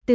Từ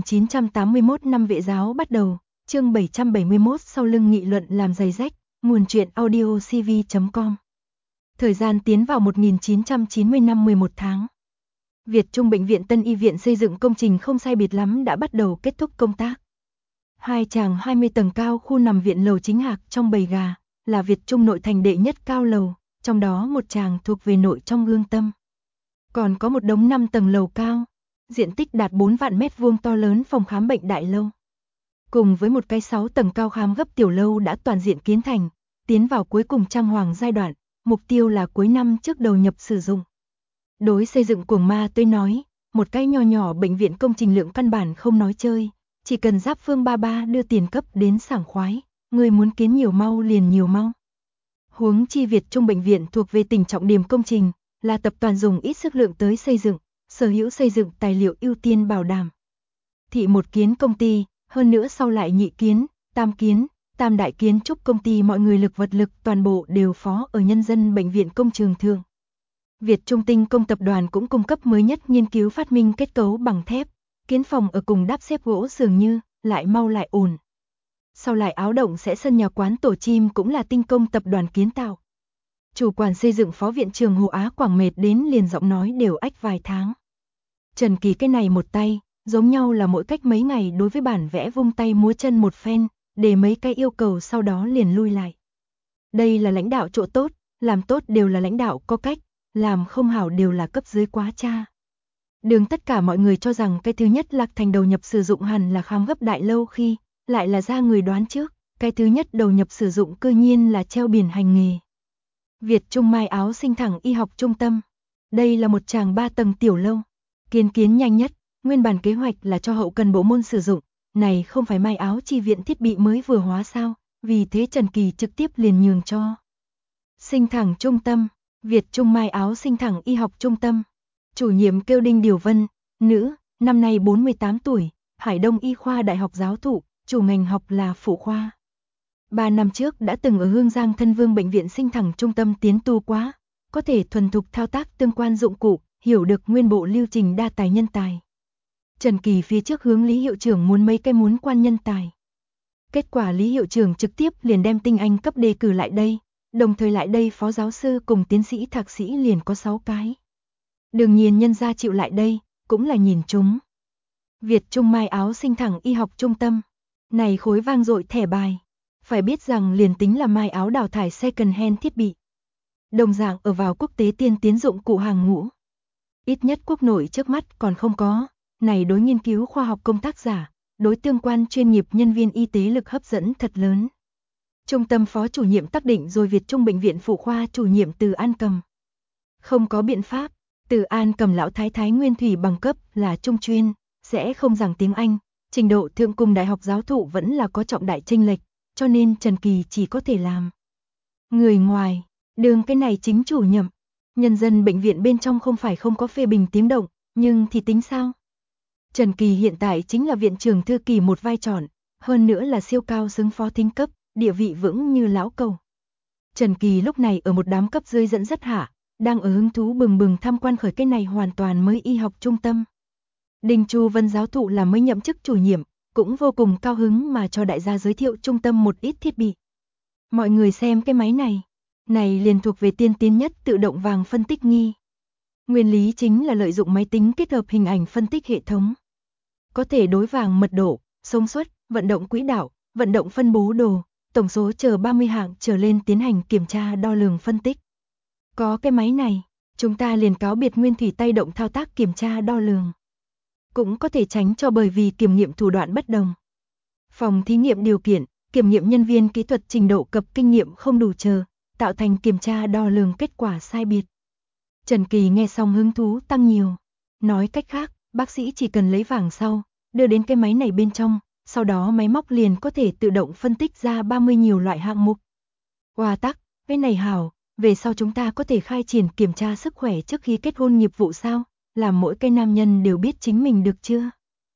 1981 năm Vệ giáo bắt đầu, chương 771 sau lưng nghị luận làm giày rách, nguồn truyện audio cv.com. Thời gian tiến vào 1990 năm 11 tháng. Việt Trung Bệnh viện Tân Y Viện xây dựng công trình không sai biệt lắm đã bắt đầu kết thúc công tác. Hai tràng 20 tầng cao khu nằm viện lầu chính hạc trong bầy gà, là Việt Trung nội thành đệ nhất cao lầu, trong đó một tràng thuộc về nội trong Hương Tâm. Còn có một đống 5 tầng lầu cao, diện tích đạt 4 vạn mét vuông to lớn phòng khám bệnh đại lâu. Cùng với một cái 6 tầng cao khám gấp tiểu lâu đã toàn diện kiến thành, tiến vào cuối cùng trang hoàng giai đoạn, mục tiêu là cuối năm trước đầu nhập sử dụng. Đối xây dựng cuồng ma tôi nói, một cái nho nhỏ bệnh viện công trình lượng căn bản không nói chơi, chỉ cần Giáp Phương ba ba đưa tiền cấp đến sảng khoái, người muốn kiến nhiều mau liền nhiều mau. Huống chi Việt Trung Bệnh viện thuộc về tỉnh trọng điểm công trình, là tập đoàn dùng ít sức lượng tới xây dựng, sở hữu xây dựng tài liệu ưu tiên bảo đảm. Thị một kiến công ty, hơn nữa sau lại nhị kiến, tam đại kiến trúc công ty mọi người lực vật lực toàn bộ đều phó ở nhân dân bệnh viện công trường thường. Việt Trung Tinh Công tập đoàn cũng cung cấp mới nhất nghiên cứu phát minh kết cấu bằng thép, kiến phòng ở cùng đắp xếp gỗ dường như, lại mau lại ổn. Sau lại áo động sẽ sân nhà quán tổ chim cũng là Tinh Công tập đoàn kiến tạo. Chủ quản xây dựng phó viện trưởng Hồ Á Quảng mệt đến liền giọng nói đều ách vài tháng. Trần Kỳ cái này một tay, giống nhau là mỗi cách mấy ngày đối với bản vẽ vung tay múa chân một phen, để mấy cái yêu cầu sau đó liền lui lại. Đây là lãnh đạo chỗ tốt, làm tốt đều là lãnh đạo có cách, làm không hảo đều là cấp dưới quá cha. Đường tất cả mọi người cho rằng cái thứ nhất Lạc Thành đầu nhập sử dụng hẳn là khám gấp đại lâu khi, lại là ra người đoán trước, cái thứ nhất đầu nhập sử dụng cư nhiên là treo biển hành nghề. Việt Trung Mai Áo Sinh Thẳng Y học trung tâm. Đây là một tràng 3 tầng tiểu lâu. Kiến nhanh nhất, nguyên bản kế hoạch là cho hậu cần bộ môn sử dụng, này không phải Mai Áo chi viện thiết bị mới vừa hóa sao, vì thế Trần Kỳ trực tiếp liền nhường cho. Sinh Thẳng trung tâm, Việt Trung Mai Áo Sinh Thẳng Y học trung tâm. Chủ nhiệm kêu Đinh Điều Vân, nữ, năm nay 48 tuổi, Hải Đông Y khoa đại học giáo thụ, chủ ngành học là phụ khoa. 3 năm trước đã từng ở Hương Giang Thân Vương bệnh viện Sinh Thẳng trung tâm tiến tu quá, có thể thuần thục thao tác tương quan dụng cụ, hiểu được nguyên bộ lưu trình đa tài nhân tài. Trần Kỳ phía trước hướng Lý hiệu trưởng muốn mấy cái muốn quan nhân tài. Kết quả Lý hiệu trưởng trực tiếp liền đem tinh anh cấp đề cử lại đây, đồng thời lại đây phó giáo sư cùng tiến sĩ thạc sĩ liền có 6 cái. Đương nhiên nhân gia chịu lại đây, cũng là nhìn chúng. Việt Trung Mai Áo Sinh Thẳng Y học trung tâm, này khối vang dội thẻ bài. Phải biết rằng liền tính là Mai Áo đào thải second hand thiết bị. Đồng dạng ở vào quốc tế tiên tiến dụng cụ hàng ngũ. Ít nhất quốc nội trước mắt còn không có, này đối nghiên cứu khoa học công tác giả, đối tương quan chuyên nghiệp nhân viên y tế lực hấp dẫn thật lớn. Trung tâm phó chủ nhiệm tác định rồi Việt Trung Bệnh viện phụ khoa chủ nhiệm Từ An Cầm. Không có biện pháp, Từ An Cầm lão thái thái nguyên thủy bằng cấp là trung chuyên, sẽ không giảng tiếng Anh, trình độ thượng cùng đại học giáo thụ vẫn là có trọng đại chênh lệch, cho nên Trần Kỳ chỉ có thể làm người ngoài, đường cái này chính chủ nhậm. Nhân dân bệnh viện bên trong không phải không có phê bình tiếng động, nhưng thì tính sao? Trần Kỳ hiện tại chính là viện trưởng thư kỳ một vai tròn, hơn nữa là siêu cao xứng phó thính cấp, địa vị vững như lão cầu. Trần Kỳ lúc này ở một đám cấp dưới dẫn dắt hạ, đang ở hứng thú bừng bừng tham quan khởi cái này hoàn toàn mới y học trung tâm. Đinh Chu Vân giáo thụ là mới nhậm chức chủ nhiệm, cũng vô cùng cao hứng mà cho đại gia giới thiệu trung tâm một ít thiết bị. Mọi người xem cái máy này liền thuộc về tiên tiến nhất tự động vàng phân tích nghi. Nguyên lý chính là lợi dụng máy tính kết hợp hình ảnh phân tích hệ thống. Có thể đối vàng mật độ, xông suất, vận động quỹ đạo, vận động phân bố đồ, tổng số chờ 30 hạng trở lên tiến hành kiểm tra đo lường phân tích. Có cái máy này, chúng ta liền cáo biệt nguyên thủy tay động thao tác kiểm tra đo lường. Cũng có thể tránh cho bởi vì kiểm nghiệm thủ đoạn bất đồng. Phòng thí nghiệm điều kiện, kiểm nghiệm nhân viên kỹ thuật trình độ cập kinh nghiệm không đủ chờ, tạo thành kiểm tra đo lường kết quả sai biệt. Trần Kỳ nghe xong hứng thú tăng nhiều. Nói cách khác, bác sĩ chỉ cần lấy vàng sau, đưa đến cái máy này bên trong, sau đó máy móc liền có thể tự động phân tích ra 30 nhiều loại hạng mục. Hoa tắc, cái này hảo, về sau chúng ta có thể khai triển kiểm tra sức khỏe trước khi kết hôn nghiệp vụ sao? Làm mỗi cái nam nhân đều biết chính mình được chưa?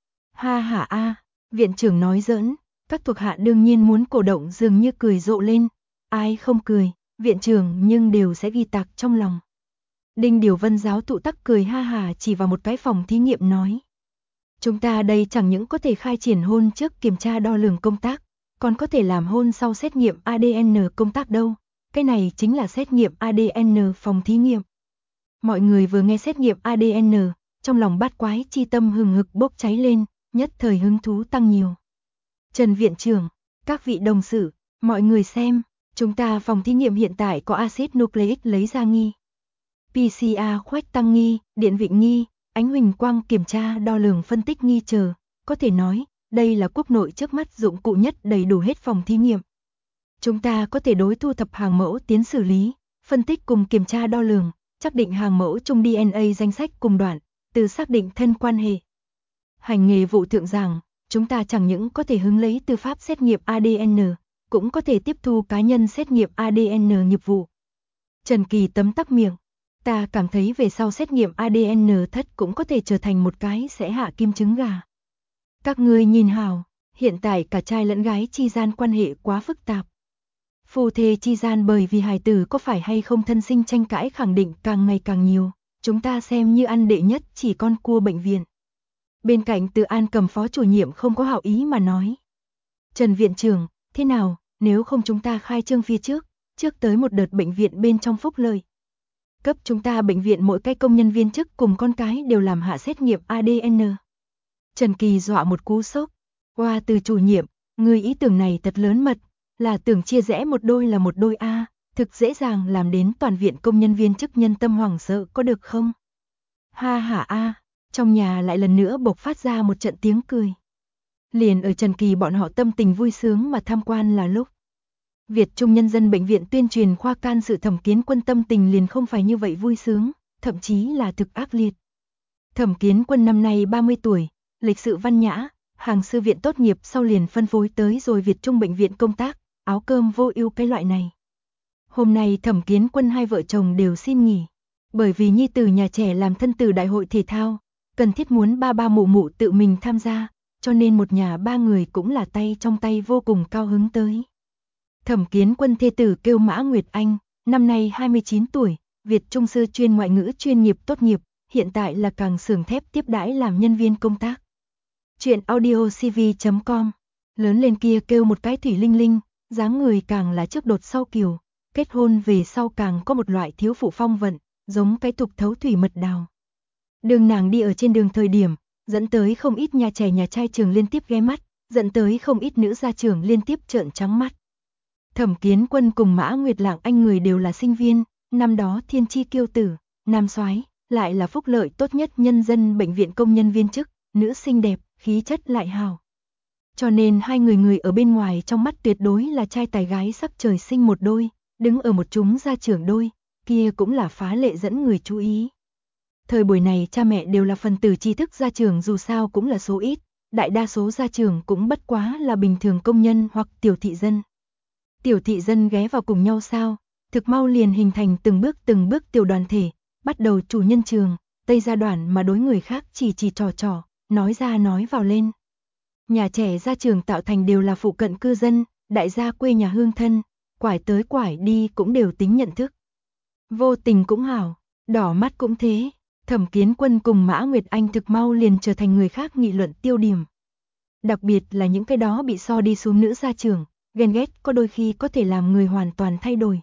Ha ha a, viện trưởng nói giỡn, các thuộc hạ đương nhiên muốn cổ động dường như cười rộ lên. Ai không cười, viện trưởng nhưng đều sẽ ghi tạc trong lòng. Đinh Điều Vân giáo thụ tắc cười ha hà chỉ vào một cái phòng thí nghiệm nói. Chúng ta đây chẳng những có thể khai triển hôn trước kiểm tra đo lường công tác, còn có thể làm hôn sau xét nghiệm ADN công tác đâu. Cái này chính là xét nghiệm ADN phòng thí nghiệm. Mọi người vừa nghe xét nghiệm ADN, trong lòng bát quái chi tâm hừng hực bốc cháy lên, nhất thời hứng thú tăng nhiều. Trần viện trưởng, các vị đồng sự, mọi người xem, chúng ta phòng thí nghiệm hiện tại có axit nucleic lấy ra nghi. PCR khoách tăng nghi, điện vị nghi, ánh huỳnh quang kiểm tra đo lường phân tích nghi chờ, có thể nói, đây là quốc nội trước mắt dụng cụ nhất đầy đủ hết phòng thí nghiệm. Chúng ta có thể đối thu thập hàng mẫu tiến xử lý, phân tích cùng kiểm tra đo lường, xác định hàng mẫu chung DNA danh sách cùng đoạn, từ xác định thân quan hệ. Hành nghề vụ thượng giảng, chúng ta chẳng những có thể hứng lấy tư pháp xét nghiệm ADN, cũng có thể tiếp thu cá nhân xét nghiệm ADN nghiệp vụ. Trần Kỳ tấm tắc miệng, ta cảm thấy về sau xét nghiệm ADN thất cũng có thể trở thành một cái sẽ hạ kim trứng gà. Các ngươi nhìn hào, hiện tại cả trai lẫn gái chi gian quan hệ quá phức tạp. Phu thê chi gian bởi vì hài tử có phải hay không thân sinh tranh cãi khẳng định càng ngày càng nhiều, chúng ta xem như ăn đệ nhất chỉ con cua bệnh viện. Bên cạnh Từ An Cầm phó chủ nhiệm không có hảo ý mà nói. Trần viện trưởng, thế nào, nếu không chúng ta khai trương phía trước tới một đợt bệnh viện bên trong phúc lợi. Cấp chúng ta bệnh viện mỗi cái công nhân viên chức cùng con cái đều làm hạ xét nghiệm ADN. Trần Kỳ dọa một cú sốc. Qua Từ chủ nhiệm, người ý tưởng này thật lớn mật, là tưởng chia rẽ một đôi là một đôi a, thực dễ dàng làm đến toàn viện công nhân viên chức nhân tâm hoảng sợ có được không? Ha ha a, trong nhà lại lần nữa bộc phát ra một trận tiếng cười. Liền ở Trần Kỳ bọn họ tâm tình vui sướng mà tham quan là lúc Việt Trung Nhân dân Bệnh viện tuyên truyền khoa can sự Thẩm Kiến Quân tâm tình liền không phải như vậy vui sướng, thậm chí là thực ác liệt. Thẩm Kiến Quân năm nay 30 tuổi, lịch sự văn nhã, hàng sư viện tốt nghiệp sau liền phân phối tới rồi Việt Trung Bệnh viện công tác, áo cơm vô ưu cái loại này. Hôm nay Thẩm Kiến Quân hai vợ chồng đều xin nghỉ, bởi vì nhi tử nhà trẻ làm thân tử đại hội thể thao, cần thiết muốn ba ba mụ mụ tự mình tham gia, cho nên một nhà ba người cũng là tay trong tay vô cùng cao hứng tới. Thẩm Kiến Quân thê tử kêu Mã Nguyệt Anh, năm nay 29 tuổi, Việt Trung sư chuyên ngoại ngữ chuyên nghiệp tốt nghiệp, hiện tại là càng xưởng thép tiếp đãi làm nhân viên công tác. Chuyện audiocv.com, lớn lên kia kêu một cái thủy linh linh, dáng người càng là trước đột sau kiều, kết hôn về sau càng có một loại thiếu phụ phong vận, giống cái tục thấu thủy mật đào. Đường nàng đi ở trên đường thời điểm, dẫn tới không ít nhà trẻ nhà trai trường liên tiếp ghé mắt, dẫn tới không ít nữ gia trưởng liên tiếp trợn trắng mắt. Thẩm Kiến Quân cùng Mã Nguyệt Lạng Anh người đều là sinh viên, năm đó thiên chi kiêu tử, nam soái, lại là phúc lợi tốt nhất nhân dân bệnh viện công nhân viên chức, nữ xinh đẹp, khí chất lại hào. Cho nên hai người ở bên ngoài trong mắt tuyệt đối là trai tài gái sắc trời sinh một đôi, đứng ở một chúng gia trưởng đôi, kia cũng là phá lệ dẫn người chú ý. Thời buổi này cha mẹ đều là phần tử tri thức gia trưởng dù sao cũng là số ít, đại đa số gia trưởng cũng bất quá là bình thường công nhân hoặc tiểu thị dân. Tiểu thị dân ghé vào cùng nhau sao, thực mau liền hình thành từng bước tiểu đoàn thể, bắt đầu chủ nhân trường, tây gia đoàn mà đối người khác chỉ trò, nói ra nói vào lên. Nhà trẻ gia trường tạo thành đều là phụ cận cư dân, đại gia quê nhà hương thân, quải tới quải đi cũng đều tính nhận thức. Vô tình cũng hảo, đỏ mắt cũng thế, Thẩm Kiến Quân cùng Mã Nguyệt Anh thực mau liền trở thành người khác nghị luận tiêu điểm. Đặc biệt là những cái đó bị so đi xuống nữ gia trưởng, ghen ghét có đôi khi có thể làm người hoàn toàn thay đổi.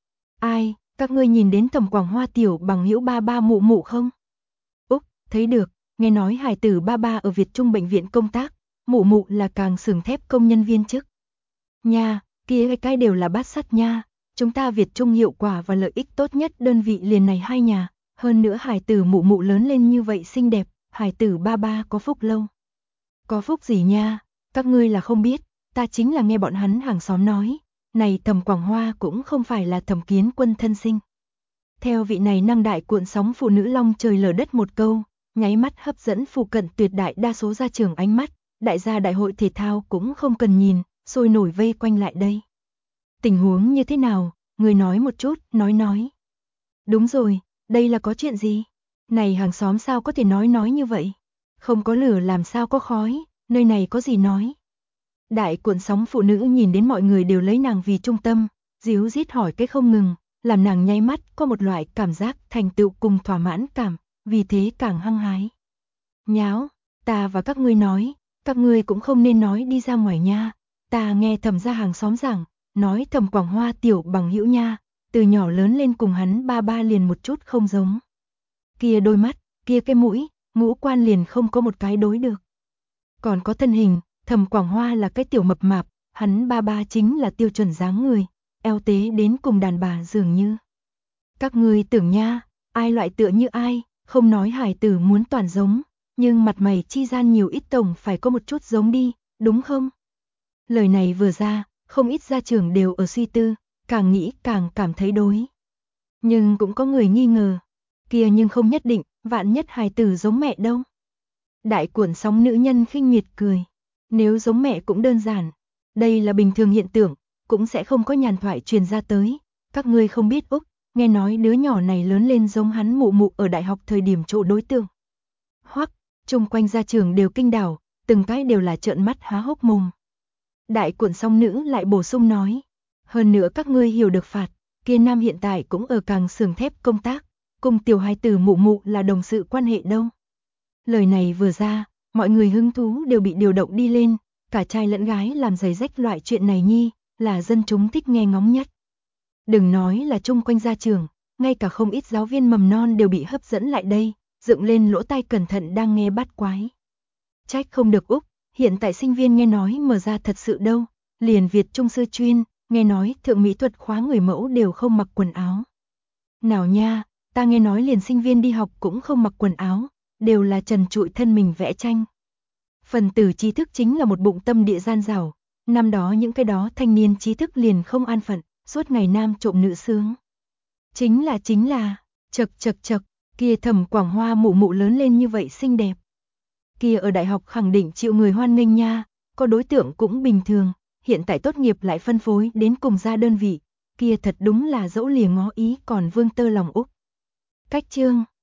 Ai, các ngươi nhìn đến Thẩm Quảng Hoa tiểu bằng hữu ba ba mụ mụ không? Úc, thấy được, nghe nói hài tử ba ba ở Việt Trung bệnh viện công tác, mụ mụ là càng xưởng thép công nhân viên chức. Nha, kia cái đều là bát sắt nha, chúng ta Việt Trung hiệu quả và lợi ích tốt nhất đơn vị liền này hai nhà, hơn nữa hài tử mụ mụ lớn lên như vậy xinh đẹp, hài tử ba ba có phúc lâu. Có phúc gì nha, các ngươi là không biết, ta chính là nghe bọn hắn hàng xóm nói, này Thẩm Quảng Hoa cũng không phải là Thẩm Kiến Quân thân sinh. Theo vị này năng đại cuộn sóng phụ nữ long trời lở đất một câu, nháy mắt hấp dẫn phụ cận tuyệt đại đa số gia trưởng ánh mắt, đại gia đại hội thể thao cũng không cần nhìn, sôi nổi vây quanh lại đây. Tình huống như thế nào, người nói một chút, nói. Đúng rồi, đây là có chuyện gì? Này hàng xóm sao có thể nói như vậy? Không có lửa làm sao có khói, nơi này có gì nói? Đại cuộn sóng phụ nữ nhìn đến mọi người đều lấy nàng vì trung tâm, díu dít hỏi cái không ngừng, làm nàng nháy mắt có một loại cảm giác thành tựu cùng thỏa mãn cảm, vì thế càng hăng hái. Nháo, ta và các ngươi nói, các ngươi cũng không nên nói đi ra ngoài nha. Ta nghe Thẩm gia hàng xóm giảng, nói Thẩm Quảng Hoa tiểu bằng hữu nha, từ nhỏ lớn lên cùng hắn ba ba liền một chút không giống. Kia đôi mắt, kia cái mũi, ngũ quan liền không có một cái đối được. Còn có thân hình, Thẩm Quảng Hoa là cái tiểu mập mạp, hắn ba ba chính là tiêu chuẩn dáng người, eo tế đến cùng đàn bà dường như. Các ngươi tưởng nha, ai loại tựa như ai, không nói hải tử muốn toàn giống, nhưng mặt mày chi gian nhiều ít tổng phải có một chút giống đi, đúng không? Lời này vừa ra, không ít gia trưởng đều ở suy tư, càng nghĩ càng cảm thấy đối. Nhưng cũng có người nghi ngờ, kia nhưng không nhất định, vạn nhất hài tử giống mẹ đâu. Đại cuộn sóng nữ nhân khinh miệt cười, nếu giống mẹ cũng đơn giản, đây là bình thường hiện tượng, cũng sẽ không có nhàn thoại truyền ra tới. Các ngươi không biết Úc, nghe nói đứa nhỏ này lớn lên giống hắn mụ mụ ở đại học thời điểm chỗ đối tượng. Hoắc, chung quanh gia trưởng đều kinh đảo, từng cái đều là trợn mắt há hốc mồm. Đại cuộn song nữ lại bổ sung nói, hơn nữa các ngươi hiểu được phạt, kia nam hiện tại cũng ở càng xưởng thép công tác, cùng tiểu hài tử mụ mụ là đồng sự quan hệ đâu. Lời này vừa ra, mọi người hứng thú đều bị điều động đi lên, cả trai lẫn gái làm giày rách loại chuyện này nhi, là dân chúng thích nghe ngóng nhất. Đừng nói là chung quanh gia trưởng, ngay cả không ít giáo viên mầm non đều bị hấp dẫn lại đây, dựng lên lỗ tai cẩn thận đang nghe bát quái. Trách không được Úc, hiện tại sinh viên nghe nói mở ra thật sự đâu, liền Việt Trung sư chuyên, nghe nói thượng mỹ thuật khóa người mẫu đều không mặc quần áo. Nào nha, ta nghe nói liền sinh viên đi học cũng không mặc quần áo, đều là trần trụi thân mình vẽ tranh. Phần tử trí thức chính là một bụng tâm địa gian dảo, năm đó những cái đó thanh niên trí thức liền không an phận, suốt ngày nam trộm nữ sướng. Chính là, chật, kia Thẩm Quảng Hoa mụ mụ lớn lên như vậy xinh đẹp. Kia ở đại học khẳng định chịu người hoan nghênh nha, có đối tượng cũng bình thường, hiện tại tốt nghiệp lại phân phối đến cùng gia đơn vị, kia thật đúng là dẫu lìa ngó ý còn vương tơ lòng Úc. Cách chương